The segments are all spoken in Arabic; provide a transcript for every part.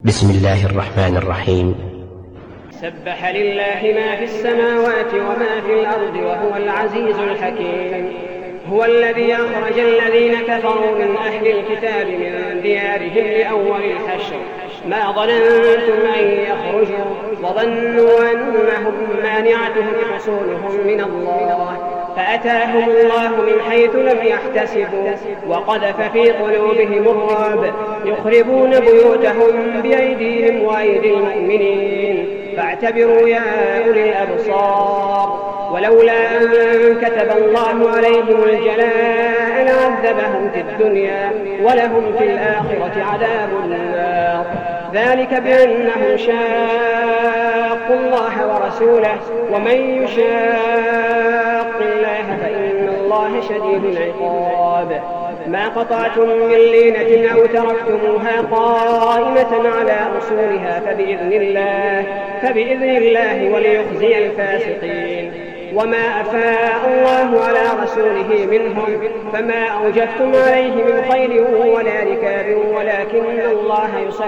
بسم الله الرحمن الرحيم. سبح لله ما في السماوات وما في الأرض وهو العزيز الحكيم. هو الذي أخرج الذين كفروا من أهل الكتاب من ديارهم لأول الحشر ما ظننتم أن يخرجوا وظنوا أنهم مانعتهم حصولهم من الله فأتاهم الله من حيث لم يحتسبوا وقذف في قلوبهم الرعب يخربون بيوتهم بأيديهم وأيدي المؤمنين فاعتبروا يا أولي الأبصار. ولولا أن كتب الله عليهم الجلاء لعذبهم في الدنيا ولهم في الآخرة عذاب النار ذلك بأنهم شاقوا الله ورسوله ومن يشاق الله فإن الله شديد العقاب. ما قطعتم من لينة أو تركتموها قائمة على أصولها فبإذن الله وليخزي الفاسقين. وما أفاء الله على رسوله منهم فما أوجفتم عليه من خيل ولا ركاب ولكن الله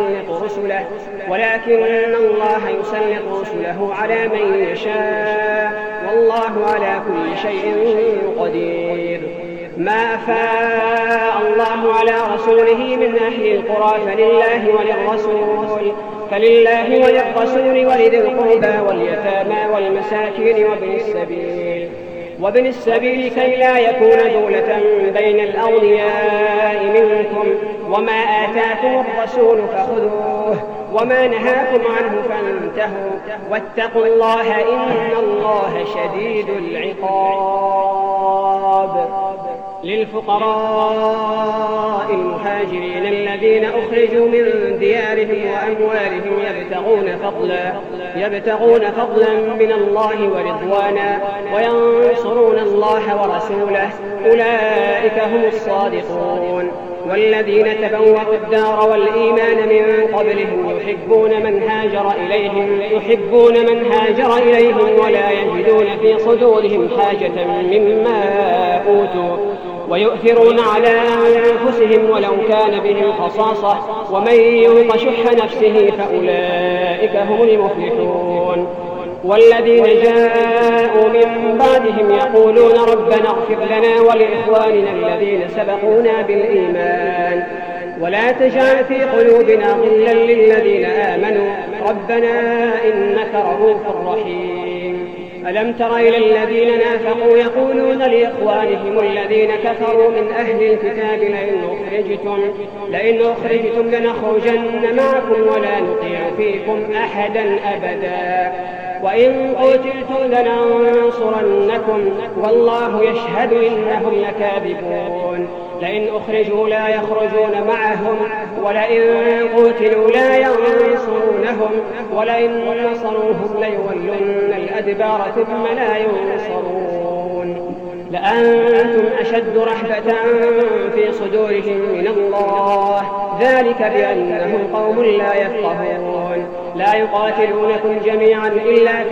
يسلط رسله على من يشاء والله على كل شيء قدير. ما أفاء الله على رسوله من أهل القرى فلله وللرسول ولذي القربى واليتامى والمساكين وابن السبيل كي لا يكون دولة بين الأغنياء منكم. وما آتاكم الرسول فخذوه وما نهاكم عنه فانتهوا واتقوا الله إن الله شديد العقاب. للفقراء المهاجرين الذين أخرجوا من ديارهم وأموالهم يبتغون فضلا من الله ورضوانا وينصرون الله ورسوله أولئك هم الصادقون. والذين تبوأوا الدار والإيمان من قبلهم يحبون من هاجر إليهم ولا يجدون في صدورهم حاجة مما أوتوا ويؤثرون على أنفسهم ولو كان بهم خصاصة ومن يوق شح نفسه فأولئك هم المفلحون. والذين جاءوا من بعدهم يقولون ربنا اغفر لنا ولإخواننا الذين سبقونا بالإيمان ولا تجعل في قلوبنا غلا للذين آمنوا ربنا إنك رؤوف رحيم. ألم تر إلى الذين نافقوا يقولون لإخوانهم الذين كفروا من أهل الكتاب لئن أخرجتم لنخرجن معكم ولا نطيع فيكم أحدا أبدا وإن قتلتم لننصرنكم والله يشهد إنهم لكاذبون. لئن أخرجوا لا يخرجون معهم ولئن قتلوا لا ينصرونهم ولئن نصروهم ليولن الأدبار ثم لا ينصرون. لأنتم أشد رهبة في صدورهم من الله ذلك بأنهم قوم لا يفقهون. لا يقاتلونكم جميعا إلا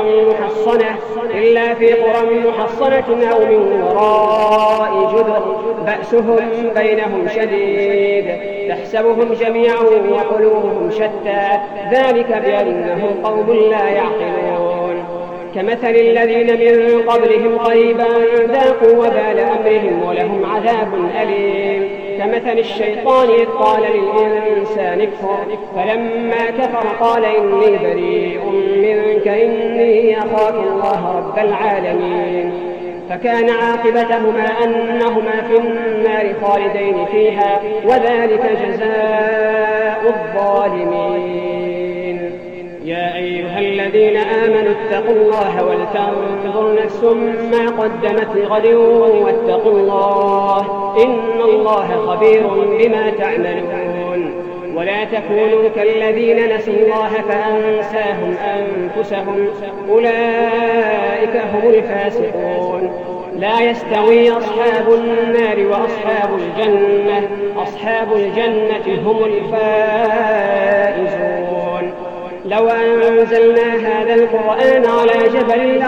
في قرى محصنة أو من وراء جدر بأسهم بينهم شديد تحسبهم جميعا وقلوبهم شتى ذلك بأنهم قوم لا يعقلون. كمثل الذين من قبلهم قريبا ذاقوا وبال أمرهم ولهم عذاب أليم. كمثل الشيطان إذ قال للإنسان اكفر فلما كفر قال إني بريء منك إني أخاف الله رب العالمين. فكان عاقبتهما أنهما في النار خالدين فيها وذلك جزاء الظالمين. يا أيها الذين آمنوا اتقوا الله ولتنظر نفس ما قدمت لغد واتقوا الله إن الله خبير بما تعملون. ولا تكونوا كالذين نسوا الله فأنساهم أنفسهم أولئك هم الفاسقون. لا يستوي أصحاب النار وأصحاب الجنة هم الفائزون. لو أنزلنا هذا القرآن على جبل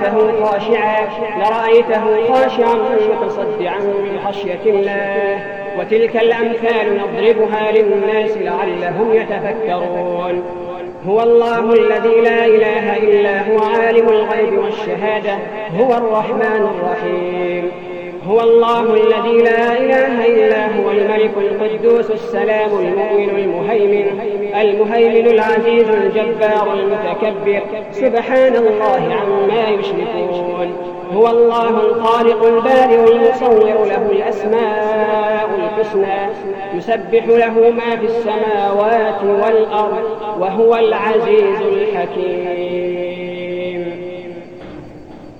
لرأيته خاشعا متصدعا من خشية الله وتلك الأمثال نضربها للناس لعلهم يتفكرون. هو الله الذي لا إله إلا هو عالم الغيب والشهادة هو الرحمن الرحيم. هو الله الذي لا إله إلا هو الملك القدوس السلام المؤمن المهيمن العزيز الجبار المتكبر سبحان الله عما يشركون. هو الله الخالق البارئ المصور له الأسماء الحسنى يسبح له ما في السماوات والأرض وهو العزيز الحكيم.